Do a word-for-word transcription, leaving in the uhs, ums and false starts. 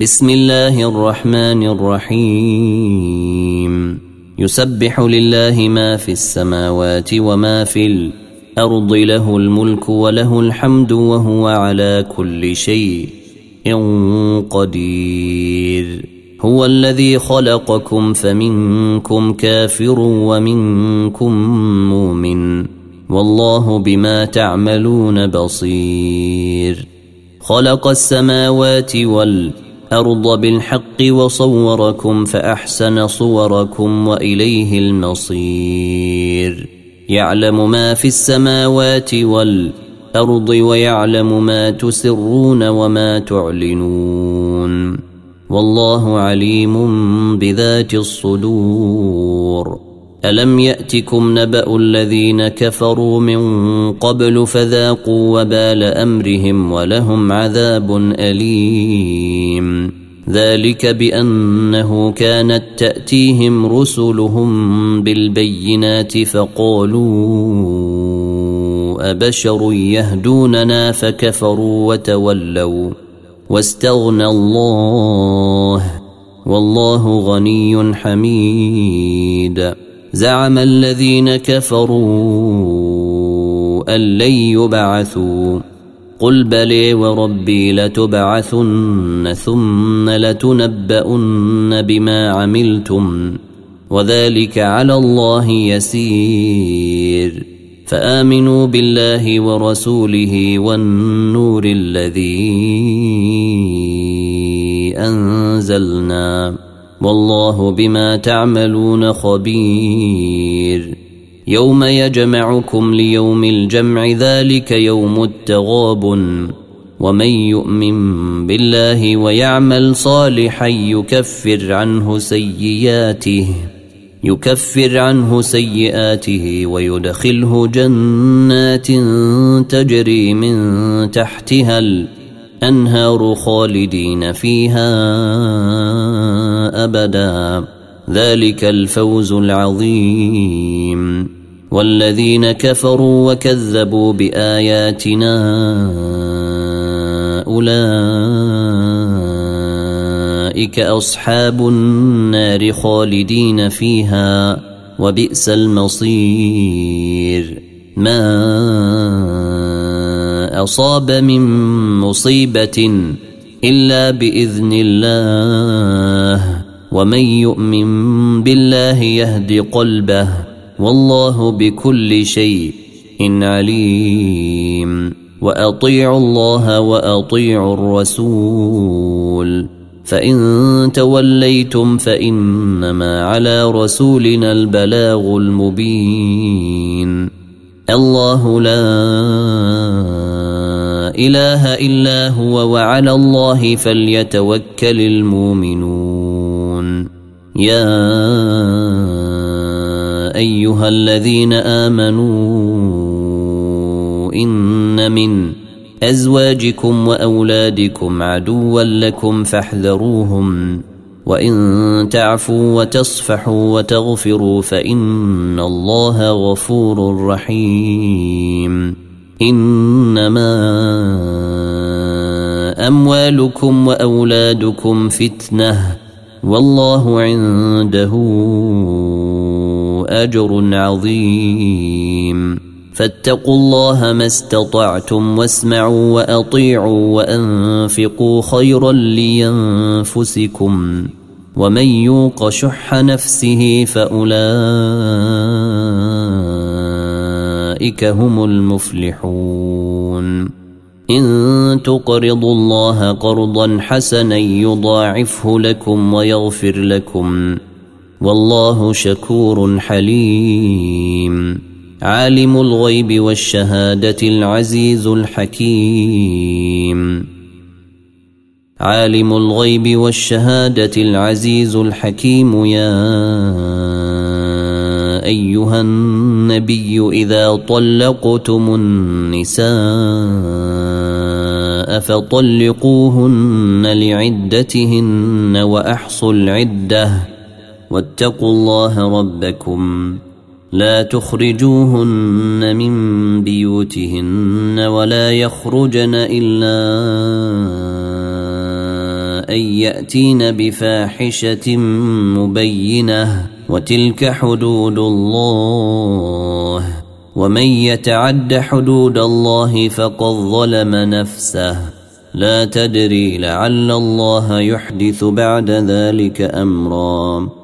بسم الله الرحمن الرحيم يسبح لله ما في السماوات وما في الأرض له الملك وله الحمد وهو على كل شيء قدير هو الذي خلقكم فمنكم كافر ومنكم مؤمن والله بما تعملون بصير خلق السماوات والأرض بالحق وصوركم فأحسن صوركم وإليه المصير يعلم ما في السماوات والأرض ويعلم ما تسرون وما تعلنون والله عليم بذات الصدور ألم يأتكم نبأ الذين كفروا من قبل فذاقوا وبال أمرهم ولهم عذاب أليم ذلك بأنه كانت تأتيهم رسلهم بالبينات فقالوا أبشر يهدوننا فكفروا وتولوا واستغنى الله والله غني حميد زعم الذين كفروا أن لن يبعثوا قل بلى وربي لتبعثن ثم لتنبؤن بما عملتم وذلك على الله يسير فآمنوا بالله ورسوله والنور الذي أنزلنا والله بما تعملون خبير يوم يجمعكم ليوم الجمع ذلك يوم التغابن ومن يؤمن بالله ويعمل صالحا يكفر عنه سيئاته يكفر عنه سيئاته ويدخله جنات تجري من تحتها الأنهار خالدين فيها أبدا ذلك الفوز العظيم والذين كفروا وكذبوا بآياتنا أولئك أصحاب النار خالدين فيها وبئس المصير ما أصاب من مصيبة إلا بإذن الله ومن يؤمن بالله يهد قلبه والله بكل شيء عليم وأطيعوا الله وأطيعوا الرسول فإن توليتم فإنما على رسولنا البلاغ المبين الله لا إله إلا هو وعلى الله فليتوكل المؤمنون يا أيها الذين آمنوا إن من أزواجكم وأولادكم عدوا لكم فاحذروهم وإن تعفوا وتصفحوا وتغفروا فإن الله غفور رحيم إنما أموالكم وأولادكم فتنة والله عنده أجر عظيم فاتقوا الله ما استطعتم واسمعوا وأطيعوا وأنفقوا خيرا لأنفسكم ومن يوق شح نفسه فأولئك هم المفلحون إن تقرضوا الله قرضا حسنا يضاعفه لكم ويغفر لكم والله شكور حليم عالم الغيب والشهادة العزيز الحكيم عالم الغيب والشهادة العزيز الحكيم يا أيها النبي إذا طلقتم النساء فطلقوهن لعدتهن وأحصوا العدة واتقوا الله ربكم لا تخرجوهن من بيوتهن ولا يخرجن إلا أن يأتين بفاحشة مبينة وتلك حدود الله ومن يتعد حدود الله فقد ظلم نفسه لا تدري لعل الله يحدث بعد ذلك أمرا